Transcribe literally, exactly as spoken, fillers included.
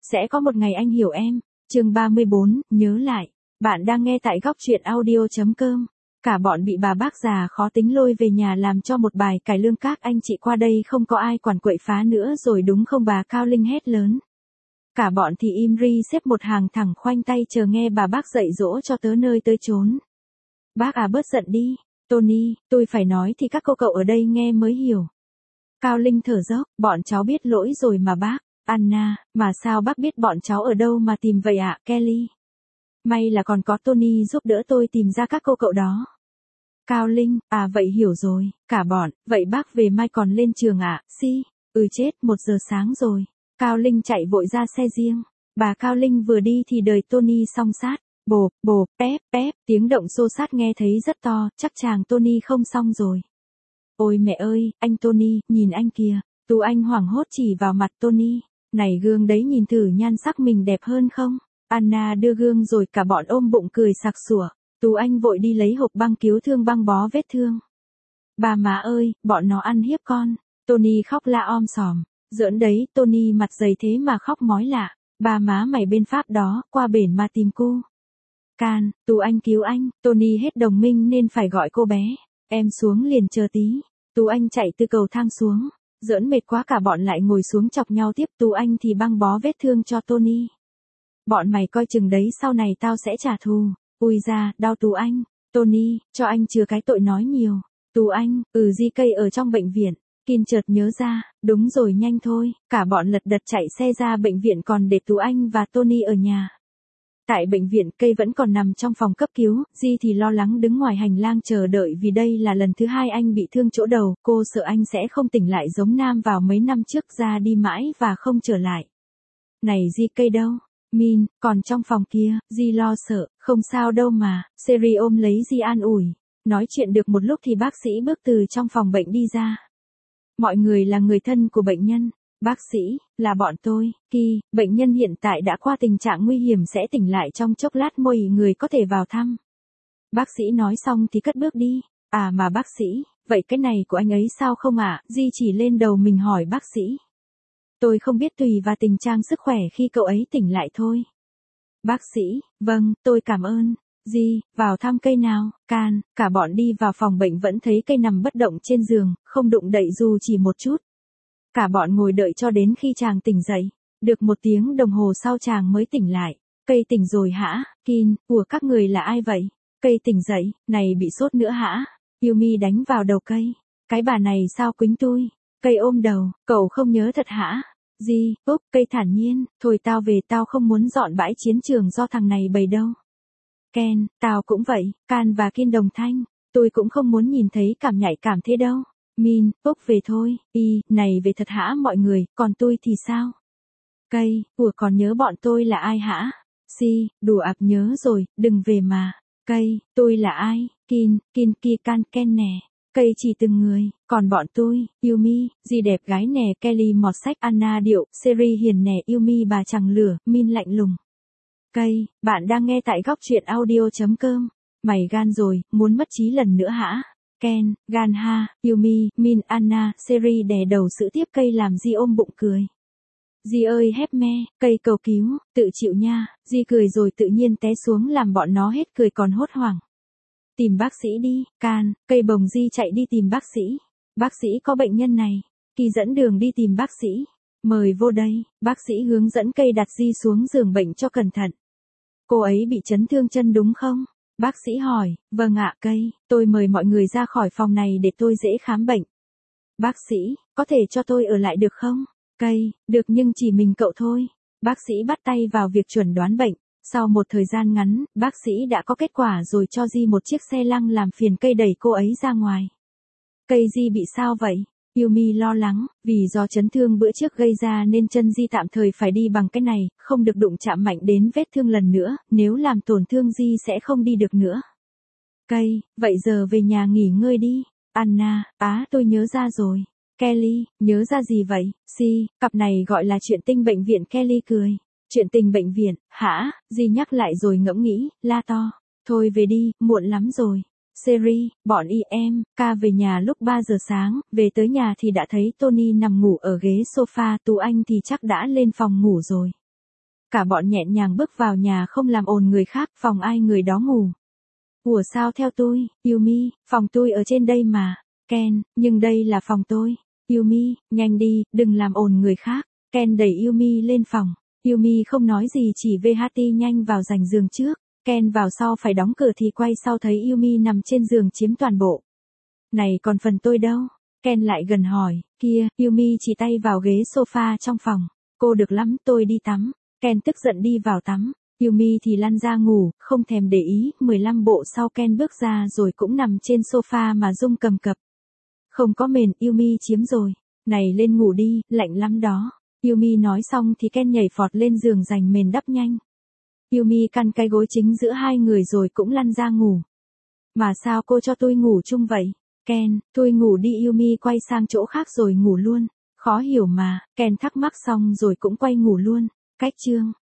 Sẽ có một ngày anh hiểu em. Chương ba mươi bốn, nhớ lại. Bạn đang nghe tại góc truyện audio.com. Cả bọn bị bà bác già khó tính lôi về nhà làm cho một bài cải lương, các anh chị qua đây không có ai quản quậy phá nữa rồi đúng không, bà Cao Linh hét lớn. Cả bọn thì im ri xếp một hàng thẳng khoanh tay chờ nghe bà bác dạy dỗ cho tới nơi tới chốn. Bác à, bớt giận đi. Tony, tôi phải nói thì các cô cậu ở đây nghe mới hiểu. Cao Linh thở dốc, bọn cháu biết lỗi rồi mà bác. Anna, mà sao bác biết bọn cháu ở đâu mà tìm vậy ạ, Kelly? May là còn có Tony giúp đỡ tôi tìm ra các cô cậu đó. Cao Linh, à vậy hiểu rồi, cả bọn, vậy bác về mai còn lên trường ạ, à? Si, ừ chết, một giờ sáng rồi. Cao Linh chạy vội ra xe riêng. Bà Cao Linh vừa đi thì đời Tony song sát. Bộp, bộp, pép, pép, tiếng động xô sát nghe thấy rất to, chắc chàng Tony không xong rồi. Ôi mẹ ơi, anh Tony, nhìn anh kìa. Tú Anh hoảng hốt chỉ vào mặt Tony. Này gương đấy, nhìn thử nhan sắc mình đẹp hơn không? Anna đưa gương rồi cả bọn ôm bụng cười sặc sủa. Tú Anh vội đi lấy hộp băng cứu thương băng bó vết thương. Bà má ơi, bọn nó ăn hiếp con. Tony khóc la om sòm. Giỡn đấy, Tony mặt dày thế mà khóc mói lạ. Bà má mày bên Pháp đó, qua bển mà tìm cô. Can, Tú Anh cứu anh, Tony hết đồng minh nên phải gọi cô bé. Em xuống liền chờ tí. Tú Anh chạy từ cầu thang xuống. Giỡn mệt quá cả bọn lại ngồi xuống chọc nhau tiếp. Tú Anh thì băng bó vết thương cho Tony. Bọn mày coi chừng đấy, sau này tao sẽ trả thù. Ui da, đau Tú Anh. Tony, cho anh chừa cái tội nói nhiều. Tú Anh, ừ di cây ở trong bệnh viện. Kin chợt nhớ ra, đúng rồi, nhanh thôi. Cả bọn lật đật chạy xe ra bệnh viện còn để Tú Anh và Tony ở nhà. Tại bệnh viện, Cây vẫn còn nằm trong phòng cấp cứu, Di thì lo lắng đứng ngoài hành lang chờ đợi vì đây là lần thứ hai anh bị thương chỗ đầu, cô sợ anh sẽ không tỉnh lại giống Nam vào mấy năm trước, ra đi mãi và không trở lại. Này Di, Cây đâu? Min, còn trong phòng kia, Di lo sợ, không sao đâu mà, Seri ôm lấy Di an ủi. Nói chuyện được một lúc thì bác sĩ bước từ trong phòng bệnh đi ra. Mọi người là người thân của bệnh nhân. Bác sĩ, là bọn tôi, Ki, bệnh nhân hiện tại đã qua tình trạng nguy hiểm sẽ tỉnh lại trong chốc lát, mỗi người có thể vào thăm. Bác sĩ nói xong thì cất bước đi. À mà bác sĩ, vậy cái này của anh ấy sao không ạ? À? Di chỉ lên đầu mình hỏi bác sĩ. Tôi không biết, tùy vào tình trạng sức khỏe khi cậu ấy tỉnh lại thôi. Bác sĩ, vâng, tôi cảm ơn. Di, vào thăm Cây nào, Can, cả bọn đi vào phòng bệnh vẫn thấy Cây nằm bất động trên giường, không đụng đậy dù chỉ một chút. Cả bọn ngồi đợi cho đến khi chàng tỉnh dậy. Được một tiếng đồng hồ sau chàng mới tỉnh lại. Cây tỉnh rồi hả? Kin, của các người là ai vậy? Cây tỉnh dậy, này bị sốt nữa hả? Yumi đánh vào đầu Cây. Cái bà này sao quýnh tôi? Cây ôm đầu, cậu không nhớ thật hả? Di, Úc, Cây thản nhiên, thôi tao về, tao không muốn dọn bãi chiến trường do thằng này bày đâu. Ken, tao cũng vậy, Can và Kin đồng thanh, tôi cũng không muốn nhìn thấy cảm nhạy cảm thế đâu. Min, Úc về thôi, y, này về thật hả mọi người, còn tôi thì sao? Cây, ủa còn nhớ bọn tôi là ai hả? Si, đùa ạp nhớ rồi, đừng về mà. Cây, tôi là ai? Kin, Kin kia Can Ken nè. Cây chỉ từng người, còn bọn tôi, Yumi, Di đẹp gái nè, Kelly mọt sách, Anna điệu, Seri hiền nè, Yumi bà chẳng lửa, Min lạnh lùng. Cây, bạn đang nghe tại góc truyện audio.com. Mày gan rồi, muốn mất trí lần nữa hả? Ken, gan ha, Yumi, Min, Anna, Seri đè đầu sữa tiếp. Cây làm Di ôm bụng cười. Di ơi hép me, Cây cầu cứu, tự chịu nha. Di cười rồi tự nhiên té xuống làm bọn nó hết cười còn hốt hoảng. Tìm bác sĩ đi, Can, Cây bồng Di chạy đi tìm bác sĩ. Bác sĩ có bệnh nhân này. Kỳ dẫn đường đi tìm bác sĩ. Mời vô đây, bác sĩ hướng dẫn Cây đặt Di xuống giường bệnh cho cẩn thận. Cô ấy bị chấn thương chân đúng không? Bác sĩ hỏi, vâng ạ Cây, tôi mời mọi người ra khỏi phòng này để tôi dễ khám bệnh. Bác sĩ, có thể cho tôi ở lại được không? Cây, được nhưng chỉ mình cậu thôi. Bác sĩ bắt tay vào việc chuẩn đoán bệnh. Sau một thời gian ngắn, bác sĩ đã có kết quả rồi cho Di một chiếc xe lăng làm phiền Cây đẩy cô ấy ra ngoài. Cây, Di bị sao vậy? Yumi lo lắng, vì do chấn thương bữa trước gây ra nên chân Di tạm thời phải đi bằng cái này, không được đụng chạm mạnh đến vết thương lần nữa, nếu làm tổn thương Di sẽ không đi được nữa. Cây, vậy giờ về nhà nghỉ ngơi đi. Anna, á tôi nhớ ra rồi. Kelly, nhớ ra gì vậy? Si, cặp này gọi là chuyện tình bệnh viện. Kelly cười. Chuyện tình bệnh viện, hả? Di nhắc lại rồi ngẫm nghĩ, la to. Thôi về đi, muộn lắm rồi. Seri, bọn y em, ca về nhà lúc ba giờ sáng, về tới nhà thì đã thấy Tony nằm ngủ ở ghế sofa, Tú Anh thì chắc đã lên phòng ngủ rồi. Cả bọn nhẹ nhàng bước vào nhà không làm ồn người khác, phòng ai người đó ngủ. Ủa sao theo tôi, Yumi, phòng tôi ở trên đây mà. Ken, nhưng đây là phòng tôi. Yumi, nhanh đi, đừng làm ồn người khác. Ken đẩy Yumi lên phòng. Yumi không nói gì chỉ vê hát tê nhanh vào giành giường trước. Ken vào sau phải đóng cửa thì quay sau thấy Yumi nằm trên giường chiếm toàn bộ. Này còn phần tôi đâu? Ken lại gần hỏi, kia, Yumi chỉ tay vào ghế sofa trong phòng. Cô được lắm, tôi đi tắm. Ken tức giận đi vào tắm. Yumi thì lăn ra ngủ, không thèm để ý. mười lăm bộ sau Ken bước ra rồi cũng nằm trên sofa mà rung cầm cập. Không có mền, Yumi chiếm rồi. Này lên ngủ đi, lạnh lắm đó. Yumi nói xong thì Ken nhảy phọt lên giường giành mền đắp nhanh. Yumi căn cái gối chính giữa hai người rồi cũng lăn ra ngủ. Mà sao cô cho tôi ngủ chung vậy? Ken, tôi ngủ đi. Yumi quay sang chỗ khác rồi ngủ luôn. Khó hiểu mà, Ken thắc mắc xong rồi cũng quay ngủ luôn. Cách chương